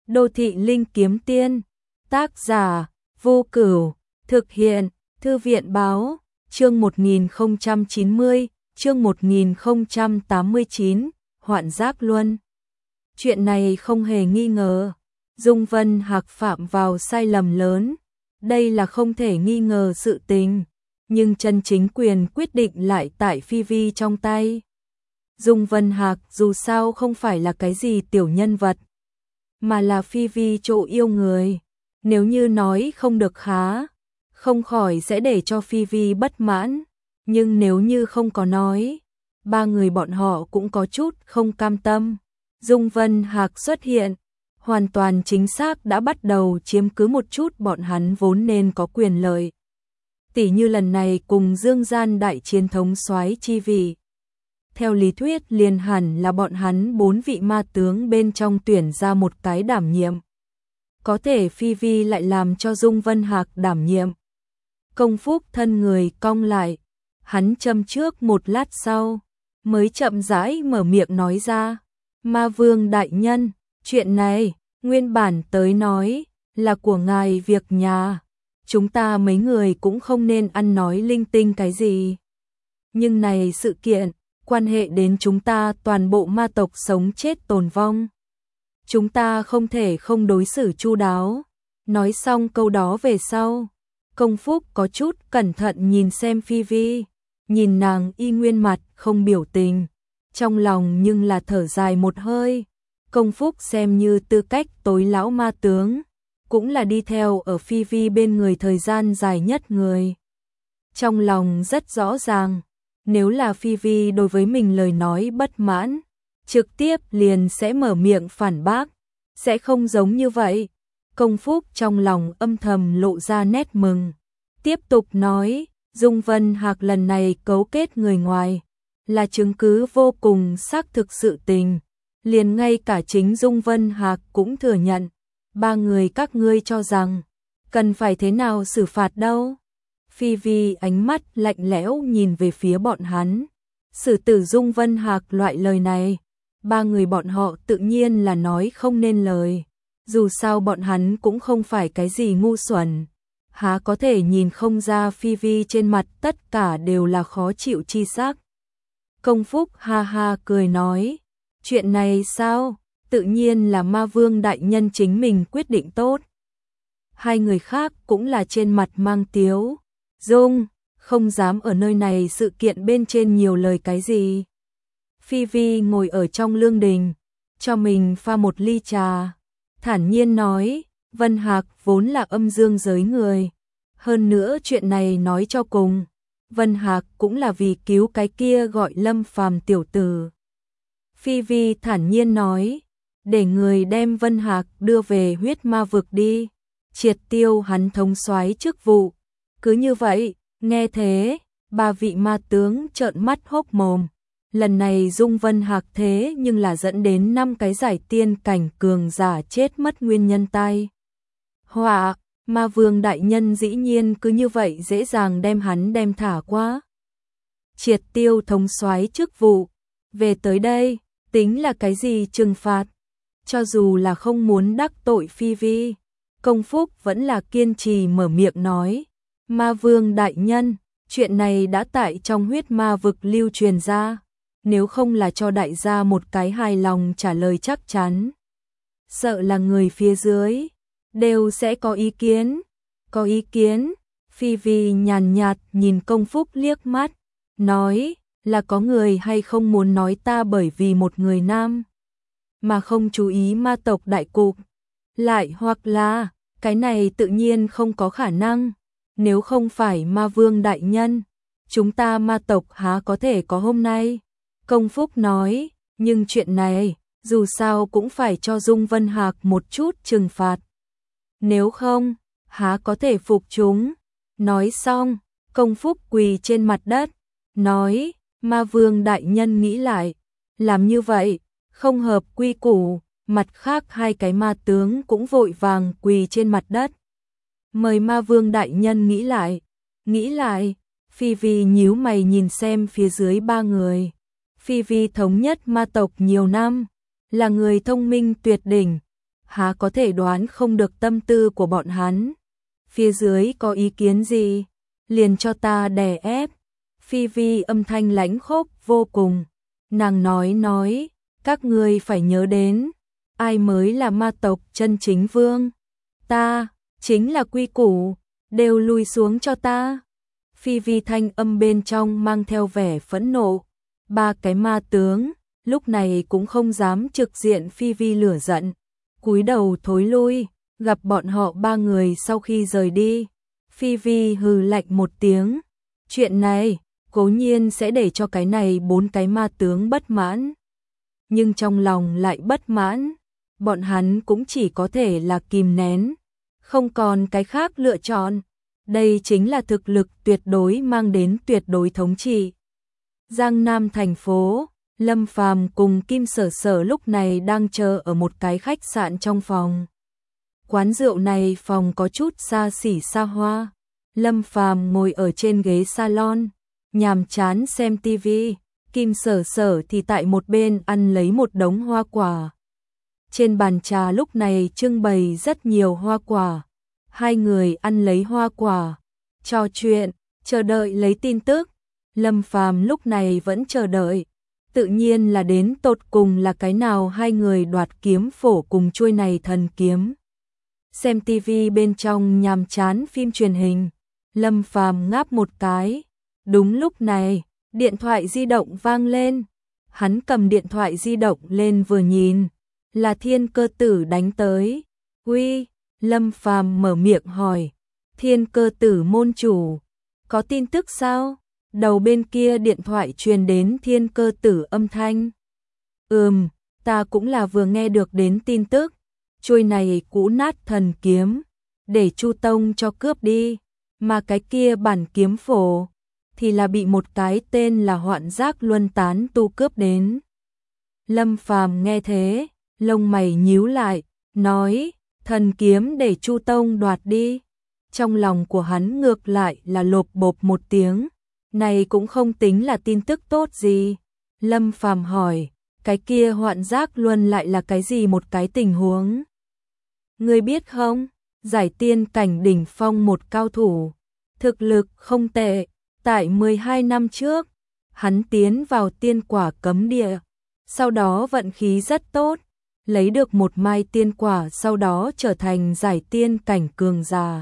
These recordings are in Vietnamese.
Đô thị linh kiếm tiên. Tác giả Vô Cửu. Thực hiện Thư viện báo. Chương 1090, chương 1089, Hoạn Giác Luân. Chuyện này không hề nghi ngờ, Dung Vân Hạc phạm vào sai lầm lớn, đây là không thể nghi ngờ sự tình, nhưng chân chính quyền quyết định lại tại Phi Vi trong tay. Dung Vân Hạc dù sao không phải là cái gì tiểu nhân vật, mà là Phi Vi chỗ yêu người, nếu như nói không được khá, không khỏi sẽ để cho Phi Vi bất mãn, nhưng nếu như không có nói, ba người bọn họ cũng có chút không cam tâm. Dung Vân Hạc xuất hiện, hoàn toàn chính xác đã bắt đầu chiếm cứ một chút bọn hắn vốn nên có quyền lợi. Tỉ như lần này cùng Dương Gian đại chiến thống soái chi vị. Theo lý thuyết liền hẳn là bọn hắn 4 vị ma tướng bên trong tuyển ra một cái đảm nhiệm. Có thể Phi Vi lại làm cho Dung Vân Hạc đảm nhiệm. Công Phúc thân người cong lại, hắn châm trước một lát sau, mới chậm rãi mở miệng nói ra. Ma Vương đại nhân, chuyện này, nguyên bản tới nói, là của ngài việc nhà. Chúng ta mấy người cũng không nên ăn nói linh tinh cái gì. Nhưng này sự kiện, quan hệ đến chúng ta toàn bộ ma tộc sống chết tồn vong. Chúng ta không thể không đối xử chu đáo. Nói xong câu đó về sau, Công Phúc có chút cẩn thận nhìn xem Phi Vi, nhìn nàng y nguyên mặt không biểu tình, trong lòng nhưng là thở dài một hơi. Công Phúc xem như tư cách tối lão ma tướng, cũng là đi theo ở Phi Vi bên người thời gian dài nhất người. Trong lòng rất rõ ràng, nếu là Phi Vi đối với mình lời nói bất mãn, trực tiếp liền sẽ mở miệng phản bác, sẽ không giống như vậy. Công Phúc trong lòng âm thầm lộ ra nét mừng, tiếp tục nói, Dung Vân Hạc lần này cấu kết người ngoài, là chứng cứ vô cùng xác thực sự tình, liền ngay cả chính Dung Vân Hạc cũng thừa nhận. Ba người các ngươi cho rằng, cần phải thế nào xử phạt đâu? Phi Vi ánh mắt lạnh lẽo nhìn về phía bọn hắn, xử tử Dung Vân Hạc loại lời này, ba người bọn họ tự nhiên là nói không nên lời, dù sao bọn hắn cũng không phải cái gì ngu xuẩn, há có thể nhìn không ra Phi Vi trên mặt tất cả đều là khó chịu chi sắc. Công Phúc ha ha cười nói, chuyện này sao, tự nhiên là Ma Vương đại nhân chính mình quyết định tốt. Hai người khác cũng là trên mặt mang tiếu, Dung, không dám ở nơi này sự kiện bên trên nhiều lời cái gì. Phi Vi ngồi ở trong lương đình, cho mình pha một ly trà, thản nhiên nói, Vân Hạc vốn là âm dương giới người, hơn nữa chuyện này nói cho cùng, Vân Hạc cũng là vì cứu cái kia gọi Lâm Phàm tiểu tử. Phi Vi thản nhiên nói, để người đem Vân Hạc đưa về huyết ma vực đi, triệt tiêu hắn thống soái chức vụ. Cứ như vậy, nghe thế, ba vị ma tướng trợn mắt hốc mồm. Lần này Dung Vân Hạc thế nhưng là dẫn đến 5 cái giải tiên cảnh cường giả chết mất nguyên nhân tai họa. Ma Vương đại nhân dĩ nhiên cứ như vậy dễ dàng đem hắn đem thả qua. Triệt tiêu thống soái chức vụ, về tới đây, tính là cái gì trừng phạt? Cho dù là không muốn đắc tội Phi Vi, Công Phúc vẫn là kiên trì mở miệng nói, Ma Vương đại nhân, chuyện này đã tại trong huyết ma vực lưu truyền ra, nếu không là cho đại gia một cái hài lòng trả lời chắc chắn, sợ là người phía dưới đều sẽ có ý kiến. Có ý kiến? Phi Vi nhàn nhạt nhìn Công Phúc liếc mắt, nói, là có người hay không muốn nói ta bởi vì một người nam mà không chú ý ma tộc đại cục, lại hoặc là, cái này tự nhiên không có khả năng, nếu không phải Ma Vương đại nhân, chúng ta ma tộc há có thể có hôm nay. Công Phúc nói, nhưng chuyện này, dù sao cũng phải cho Dung Vân Hạc một chút trừng phạt. Nếu không, há có thể phục chúng. Nói xong, Công Phúc quỳ trên mặt đất, nói, Ma Vương đại nhân nghĩ lại, làm như vậy, không hợp quy củ. Mặt khác hai cái ma tướng cũng vội vàng quỳ trên mặt đất. Mời Ma Vương đại nhân nghĩ lại. Nghĩ lại, Phi Vi nhíu mày nhìn xem phía dưới ba người. Phi Vi thống nhất ma tộc nhiều năm, là người thông minh tuyệt đỉnh, há có thể đoán không được tâm tư của bọn hắn. Phía dưới có ý kiến gì? Liền cho ta đè ép. Phi Vi âm thanh lãnh khốc vô cùng. Nàng nói, các ngươi phải nhớ đến, ai mới là ma tộc chân chính vương? Ta, chính là quy củ, đều lùi xuống cho ta. Phi Vi thanh âm bên trong mang theo vẻ phẫn nộ. Ba cái ma tướng, lúc này cũng không dám trực diện Phi Vi lửa giận. Cúi đầu thối lui, gặp bọn họ ba người sau khi rời đi. Phi Vi hừ lạnh một tiếng. Chuyện này, cố nhiên sẽ để cho cái này bốn cái ma tướng bất mãn. Nhưng trong lòng lại bất mãn. Bọn hắn cũng chỉ có thể là kìm nén. Không còn cái khác lựa chọn. Đây chính là thực lực tuyệt đối mang đến tuyệt đối thống trị. Giang Nam thành phố, Lâm Phàm cùng Kim Sở Sở lúc này đang chờ ở một cái khách sạn trong phòng. Quán rượu này phòng có chút xa xỉ xa hoa. Lâm Phàm ngồi ở trên ghế salon, nhàm chán xem tivi. Kim Sở Sở thì tại một bên ăn lấy một đống hoa quả. Trên bàn trà lúc này trưng bày rất nhiều hoa quả. Hai người ăn lấy hoa quả, trò chuyện, chờ đợi lấy tin tức. Lâm Phàm lúc này vẫn chờ đợi. Tự nhiên là đến tột cùng là cái nào hai người đoạt kiếm phổ cùng chuôi này thần kiếm. Xem tivi bên trong nhàm chán phim truyền hình. Lâm Phàm ngáp một cái. Đúng lúc này, điện thoại di động vang lên. Hắn cầm điện thoại di động lên vừa nhìn. Là Thiên Cơ Tử đánh tới. Uy, Lâm Phàm mở miệng hỏi. Thiên Cơ Tử môn chủ, có tin tức sao? Đầu bên kia điện thoại truyền đến Thiên Cơ Tử âm thanh. Ta cũng là vừa nghe được đến tin tức. Chuôi này cũ nát thần kiếm, để Chu Tông cho cướp đi. Mà cái kia bản kiếm phổ, thì là bị một cái tên là Hoạn Giác Luân tán tu cướp đến. Lâm Phàm nghe thế, lông mày nhíu lại, nói, thần kiếm để Chu Tông đoạt đi. Trong lòng của hắn ngược lại là lộp bộp một tiếng. Này cũng không tính là tin tức tốt gì. Lâm Phàm hỏi, cái kia Hoạn Giác Luân lại là cái gì một cái tình huống? Ngươi biết không? Giải tiên cảnh đỉnh phong một cao thủ. Thực lực không tệ. Tại 12 năm trước, hắn tiến vào tiên quả cấm địa. Sau đó vận khí rất tốt. Lấy được một mai tiên quả, sau đó trở thành giải tiên cảnh cường giả.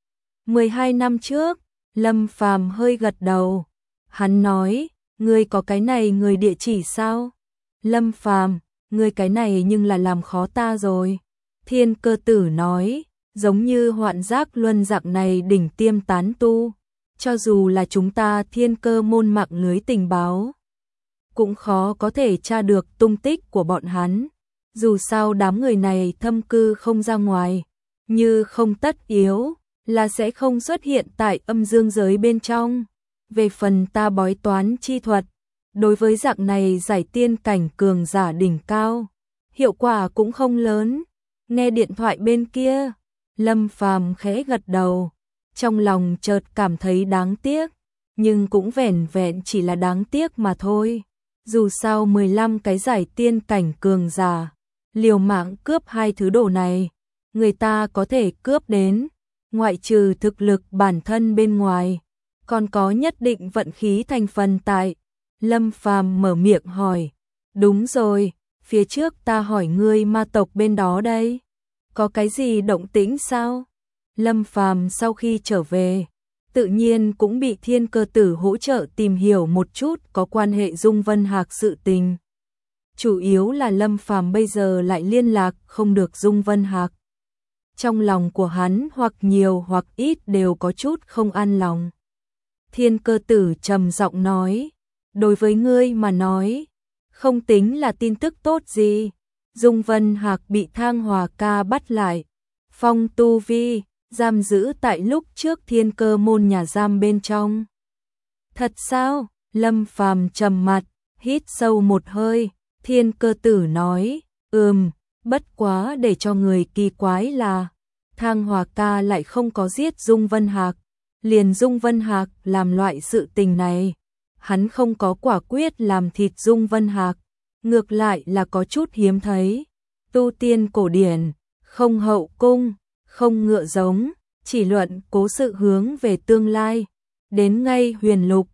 12 năm trước, Lâm Phàm hơi gật đầu. Hắn nói, ngươi có cái này người địa chỉ sao? Lâm Phàm, ngươi cái này nhưng là làm khó ta rồi. Thiên Cơ Tử nói, giống như Hoạn Giác Luân dạng này đỉnh tiêm tán tu. Cho dù là chúng ta Thiên Cơ môn mạng lưới tình báo, cũng khó có thể tra được tung tích của bọn hắn. Dù sao đám người này thâm cư không ra ngoài, như không tất yếu, là sẽ không xuất hiện tại âm dương giới bên trong. Về phần ta bói toán chi thuật, đối với dạng này giải tiên cảnh cường giả đỉnh cao, hiệu quả cũng không lớn. Nghe điện thoại bên kia, Lâm Phàm khẽ gật đầu, trong lòng chợt cảm thấy đáng tiếc, nhưng cũng vẻn vẹn chỉ là đáng tiếc mà thôi. Dù sao 15 cái giải tiên cảnh cường giả, liều mạng cướp hai thứ đồ này, người ta có thể cướp đến, ngoại trừ thực lực bản thân bên ngoài, còn có nhất định vận khí thành phần tại. Lâm Phàm mở miệng hỏi, đúng rồi, phía trước ta hỏi ngươi ma tộc bên đó đây, có cái gì động tĩnh sao? Lâm Phàm sau khi trở về, tự nhiên cũng bị Thiên Cơ Tử hỗ trợ tìm hiểu một chút có quan hệ Dung Vân Hạc sự tình. Chủ yếu là Lâm Phàm bây giờ lại liên lạc không được Dung Vân Hạc. Trong lòng của hắn hoặc nhiều hoặc ít đều có chút không an lòng. Thiên Cơ Tử trầm giọng nói, đối với ngươi mà nói, không tính là tin tức tốt gì. Dung Vân Hạc bị Thang Hòa Ca bắt lại, phong tu vi, giam giữ tại lúc trước Thiên Cơ môn nhà giam bên trong. Thật sao? Lâm Phàm trầm mặt, hít sâu một hơi. Thiên Cơ Tử nói, bất quá để cho người kỳ quái là Thang Hòa Ca lại không có giết Dung Vân Hạc. Liền Dung Vân Hạc làm loại sự tình này, hắn không có quả quyết làm thịt Dung Vân Hạc, ngược lại là có chút hiếm thấy. Tu tiên cổ điển, không hậu cung, không ngựa giống, chỉ luận cố sự hướng về tương lai. Đến ngay Huyền Lục,